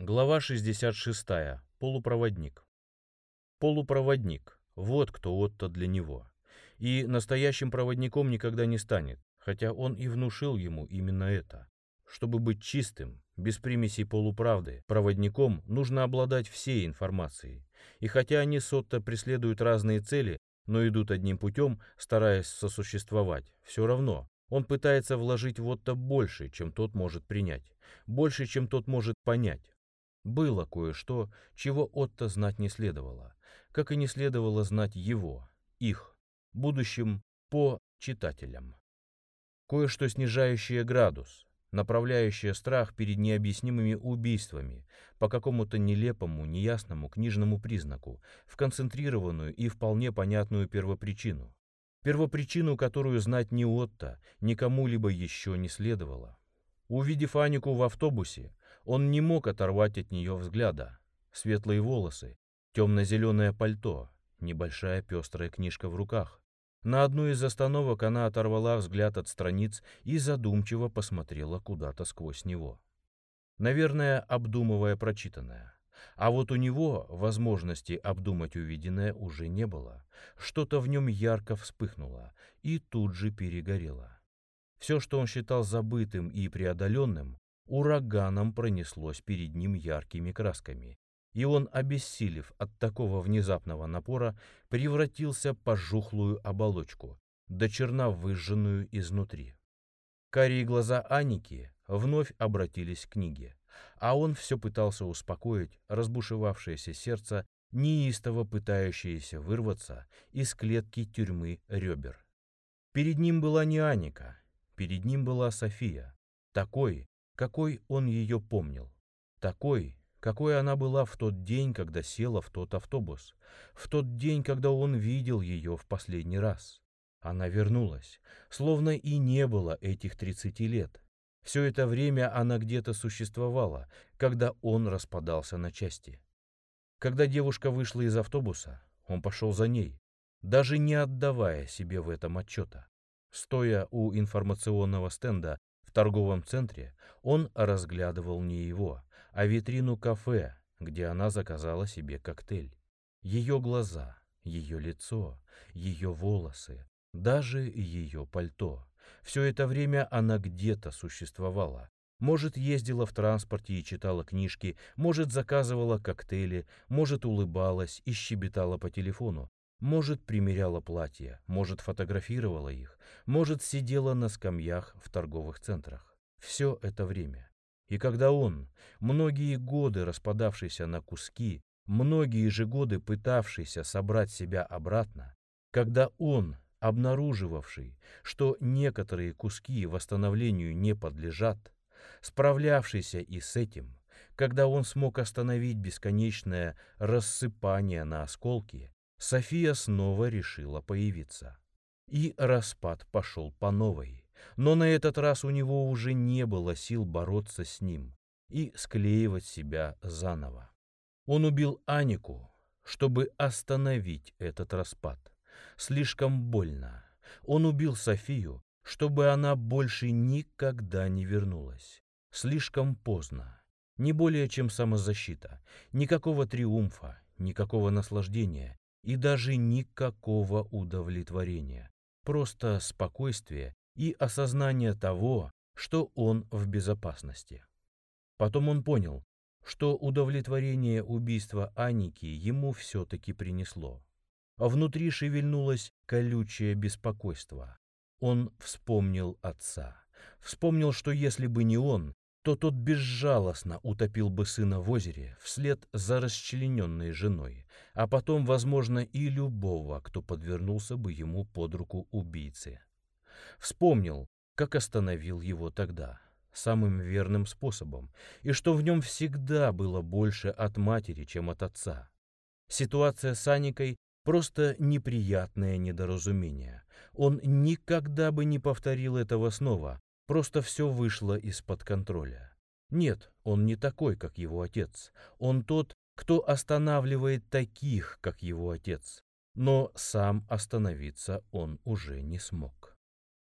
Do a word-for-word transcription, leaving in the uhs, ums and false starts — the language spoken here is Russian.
Глава шестьдесят шесть. Полупроводник. Полупроводник. Вот кто Отто для него. И настоящим проводником никогда не станет, хотя он и внушил ему именно это. Чтобы быть чистым, без примесей полуправды, проводником нужно обладать всей информацией. И хотя они с Отто преследуют разные цели, но идут одним путем, стараясь сосуществовать, все равно он пытается вложить в Отто больше, чем тот может принять, больше, чем тот может понять. Было кое-что, чего Отто знать не следовало, как и не следовало знать его, их, будущим по читателям. Кое-что снижающее градус, направляющее страх перед необъяснимыми убийствами по какому-то нелепому, неясному книжному признаку, в концентрированную и вполне понятную первопричину. Первопричину, которую знать ни Отто, ни кому-либо еще не следовало. Увидев Анику в автобусе, он не мог оторвать от нее взгляда. Светлые волосы, темно-зеленое пальто, небольшая пестрая книжка в руках. На одну из остановок она оторвала взгляд от страниц и задумчиво посмотрела куда-то сквозь него. Наверное, обдумывая прочитанное. А вот у него возможности обдумать увиденное уже не было. Что-то в нем ярко вспыхнуло и тут же перегорело. Все, что он считал забытым и преодоленным, ураганом пронеслось перед ним яркими красками, и он, обессилев от такого внезапного напора, превратился в пожухлую оболочку, до черна выжженную изнутри. Карие глаза Аники вновь обратились к книге, а он все пытался успокоить разбушевавшееся сердце, неистово пытающееся вырваться из клетки тюрьмы ребер. Перед ним была не Аника, перед ним была София, такой, какой он ее помнил, такой, какой она была в тот день, когда села в тот автобус, в тот день, когда он видел ее в последний раз. Она вернулась, словно и не было этих тридцати лет. Все это время она где-то существовала, когда он распадался на части. Когда девушка вышла из автобуса, он пошел за ней, даже не отдавая себе в этом отчета. Стоя у информационного стенда в торговом центре, он разглядывал не его, а витрину кафе, где она заказала себе коктейль. Ее глаза, ее лицо, ее волосы, даже ее пальто. Все это время она где-то существовала. Может, ездила в транспорте и читала книжки, может, заказывала коктейли, может, улыбалась и щебетала по телефону. Может, примеряла платья, может, фотографировала их, может, сидела на скамьях в торговых центрах. Все это время. И когда он, многие годы распадавшийся на куски, многие же годы пытавшийся собрать себя обратно, когда он, обнаруживавший, что некоторые куски восстановлению не подлежат, справлявшийся и с этим, когда он смог остановить бесконечное рассыпание на осколки, София снова решила появиться. И распад пошел по новой. Но на этот раз у него уже не было сил бороться с ним и склеивать себя заново. Он убил Анику, чтобы остановить этот распад. Слишком больно. Он убил Софию, чтобы она больше никогда не вернулась. Слишком поздно. Не более чем самозащита. Никакого триумфа, никакого наслаждения. И даже никакого удовлетворения, просто спокойствие и осознание того, что он в безопасности. Потом он понял, что удовлетворение убийства Аники ему все-таки принесло. А внутри шевельнулось колючее беспокойство. Он вспомнил отца, вспомнил, что если бы не он, то тот безжалостно утопил бы сына в озере вслед за расчлененной женой, а потом, возможно, и любого, кто подвернулся бы ему под руку убийцы. Вспомнил, как остановил его тогда, самым верным способом, и что в нем всегда было больше от матери, чем от отца. Ситуация с Аникой — просто неприятное недоразумение. Он никогда бы не повторил этого снова, просто все вышло из-под контроля. Нет, он не такой, как его отец. Он тот, кто останавливает таких, как его отец. Но сам остановиться он уже не смог.